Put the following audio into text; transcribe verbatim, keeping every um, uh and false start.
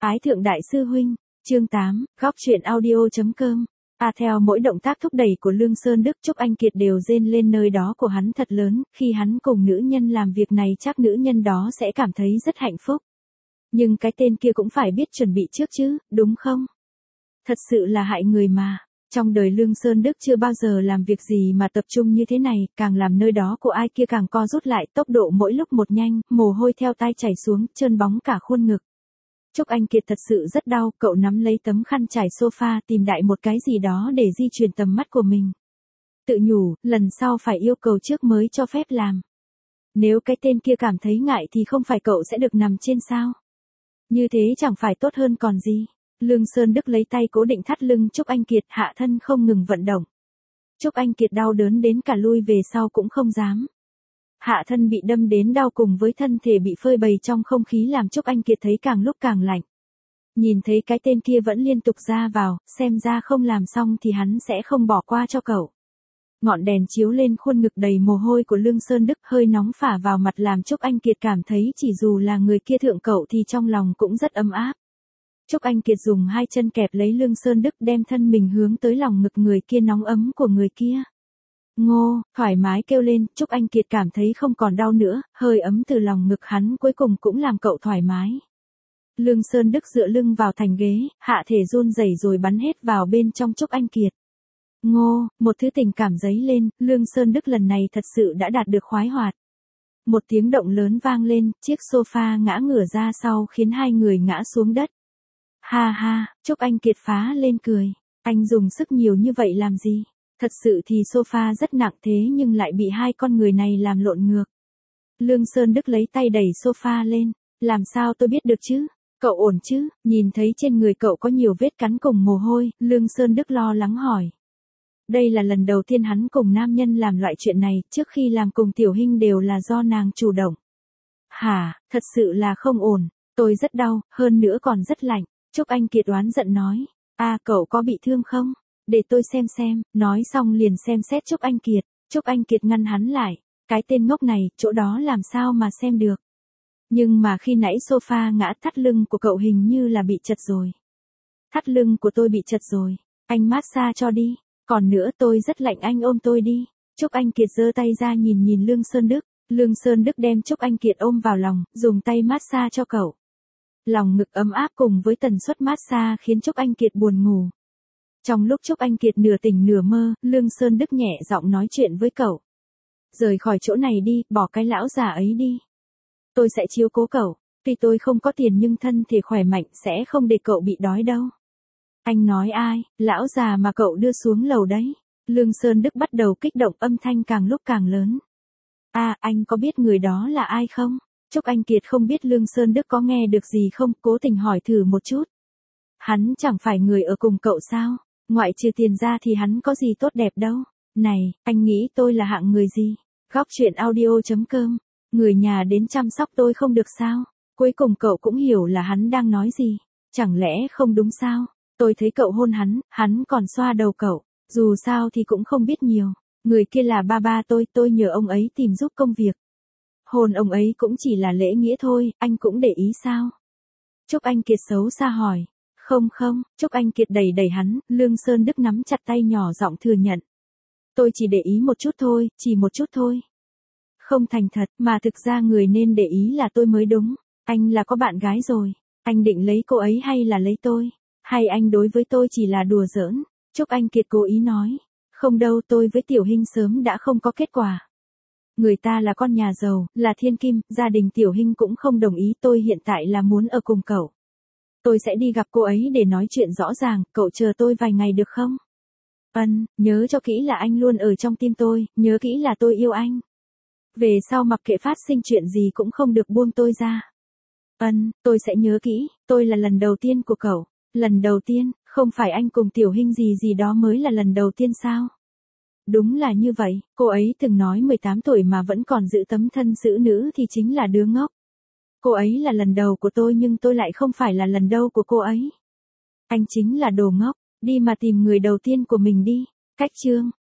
Ái thượng đại sư huynh, chương tám, góc truyện audio.com. À theo mỗi động tác thúc đẩy của Lương Sơn Đức, Trúc Anh Kiệt đều rên lên nơi đó của hắn thật lớn, khi hắn cùng nữ nhân làm việc này chắc nữ nhân đó sẽ cảm thấy rất hạnh phúc. Nhưng cái tên kia cũng phải biết chuẩn bị trước chứ, đúng không? Thật sự là hại người mà. Trong đời Lương Sơn Đức chưa bao giờ làm việc gì mà tập trung như thế này, càng làm nơi đó của ai kia càng co rút lại, tốc độ mỗi lúc một nhanh, mồ hôi theo tai chảy xuống, trơn bóng cả khuôn ngực. Trúc Anh Kiệt thật sự rất đau, cậu nắm lấy tấm khăn trải sofa tìm đại một cái gì đó để di chuyển tầm mắt của mình. Tự nhủ, lần sau phải yêu cầu trước mới cho phép làm. Nếu cái tên kia cảm thấy ngại thì không phải cậu sẽ được nằm trên sao? Như thế chẳng phải tốt hơn còn gì. Lương Sơn Đức lấy tay cố định thắt lưng Trúc Anh Kiệt, hạ thân không ngừng vận động. Trúc Anh Kiệt đau đớn đến cả lui về sau cũng không dám. Hạ thân bị đâm đến đau cùng với thân thể bị phơi bày trong không khí làm Trúc Anh Kiệt thấy càng lúc càng lạnh. Nhìn thấy cái tên kia vẫn liên tục ra vào, xem ra không làm xong thì hắn sẽ không bỏ qua cho cậu. Ngọn đèn chiếu lên khuôn ngực đầy mồ hôi của Lương Sơn Đức, hơi nóng phả vào mặt làm Trúc Anh Kiệt cảm thấy chỉ dù là người kia thượng cậu thì trong lòng cũng rất ấm áp. Trúc Anh Kiệt dùng hai chân kẹp lấy Lương Sơn Đức, đem thân mình hướng tới lòng ngực người kia nóng ấm của người kia. Ngô, thoải mái kêu lên, Trúc Anh Kiệt cảm thấy không còn đau nữa, hơi ấm từ lòng ngực hắn cuối cùng cũng làm cậu thoải mái. Lương Sơn Đức dựa lưng vào thành ghế, hạ thể run rẩy rồi bắn hết vào bên trong Trúc Anh Kiệt. Ngô, một thứ tình cảm dấy lên, Lương Sơn Đức lần này thật sự đã đạt được khoái hoạt. Một tiếng động lớn vang lên, chiếc sofa ngã ngửa ra sau khiến hai người ngã xuống đất. Ha ha, Trúc Anh Kiệt phá lên cười, anh dùng sức nhiều như vậy làm gì? Thật sự thì sofa rất nặng thế nhưng lại bị hai con người này làm lộn ngược. Lương Sơn Đức lấy tay đẩy sofa lên, làm sao tôi biết được chứ? Cậu ổn chứ? Nhìn thấy trên người cậu có nhiều vết cắn cùng mồ hôi, Lương Sơn Đức lo lắng hỏi. Đây là lần đầu tiên hắn cùng nam nhân làm loại chuyện này, trước khi làm cùng Tiểu Hinh đều là do nàng chủ động. Hả, thật sự là không ổn, tôi rất đau, hơn nữa còn rất lạnh. Trúc Anh Kiệt oán giận nói, à cậu có bị thương không? Để tôi xem xem, nói xong liền xem xét Trúc Anh Kiệt. Trúc Anh Kiệt ngăn hắn lại, cái tên ngốc này, chỗ đó làm sao mà xem được. Nhưng mà khi nãy sofa ngã, thắt lưng của cậu hình như là bị chật rồi. Thắt lưng của tôi bị chật rồi, anh massage cho đi, còn nữa tôi rất lạnh anh ôm tôi đi. Trúc Anh Kiệt giơ tay ra nhìn nhìn Lương Sơn Đức, Lương Sơn Đức đem Trúc Anh Kiệt ôm vào lòng, dùng tay massage cho cậu. Lòng ngực ấm áp cùng với tần suất massage khiến Trúc Anh Kiệt buồn ngủ. Trong lúc Trúc Anh Kiệt nửa tỉnh nửa mơ, Lương Sơn Đức nhẹ giọng nói chuyện với cậu. Rời khỏi chỗ này đi, bỏ cái lão già ấy đi. Tôi sẽ chiếu cố cậu, tuy tôi không có tiền nhưng thân thể khỏe mạnh sẽ không để cậu bị đói đâu. Anh nói ai, lão già mà cậu đưa xuống lầu đấy. Lương Sơn Đức bắt đầu kích động, âm thanh càng lúc càng lớn. À, anh có biết người đó là ai không? Trúc Anh Kiệt không biết Lương Sơn Đức có nghe được gì không, cố tình hỏi thử một chút. Hắn chẳng phải người ở cùng cậu sao? Ngoại trừ tiền ra thì hắn có gì tốt đẹp đâu. Này, anh nghĩ tôi là hạng người gì? Góc truyện audio.com. Người nhà đến chăm sóc tôi không được sao? Cuối cùng cậu cũng hiểu là hắn đang nói gì. Chẳng lẽ không đúng sao? Tôi thấy cậu hôn hắn, hắn còn xoa đầu cậu. Dù sao thì cũng không biết nhiều. Người kia là ba ba tôi, tôi nhờ ông ấy tìm giúp công việc. Hôn ông ấy cũng chỉ là lễ nghĩa thôi, anh cũng để ý sao? Trúc Anh Kiệt xấu xa hỏi. Không không, Trúc Anh Kiệt đẩy đẩy hắn, Lương Sơn Đức nắm chặt tay nhỏ giọng thừa nhận. Tôi chỉ để ý một chút thôi, chỉ một chút thôi. Không thành thật, mà thực ra người nên để ý là tôi mới đúng. Anh là có bạn gái rồi, anh định lấy cô ấy hay là lấy tôi? Hay anh đối với tôi chỉ là đùa giỡn? Trúc Anh Kiệt cố ý nói. Không đâu, tôi với Tiểu Hinh sớm đã không có kết quả. Người ta là con nhà giàu, là thiên kim, gia đình Tiểu Hinh cũng không đồng ý, tôi hiện tại là muốn ở cùng cậu. Tôi sẽ đi gặp cô ấy để nói chuyện rõ ràng, cậu chờ tôi vài ngày được không? Ân, nhớ cho kỹ là anh luôn ở trong tim tôi, nhớ kỹ là tôi yêu anh. Về sau mặc kệ phát sinh chuyện gì cũng không được buông tôi ra. Ân, tôi sẽ nhớ kỹ, tôi là lần đầu tiên của cậu. Lần đầu tiên, không phải anh cùng Tiểu Hinh gì gì đó mới là lần đầu tiên sao? Đúng là như vậy, cô ấy từng nói mười tám tuổi mà vẫn còn giữ tấm thân xử nữ thì chính là đứa ngốc. Cô ấy là lần đầu của tôi nhưng tôi lại không phải là lần đầu của cô ấy. Anh chính là đồ ngốc, đi mà tìm người đầu tiên của mình đi. Cách chương.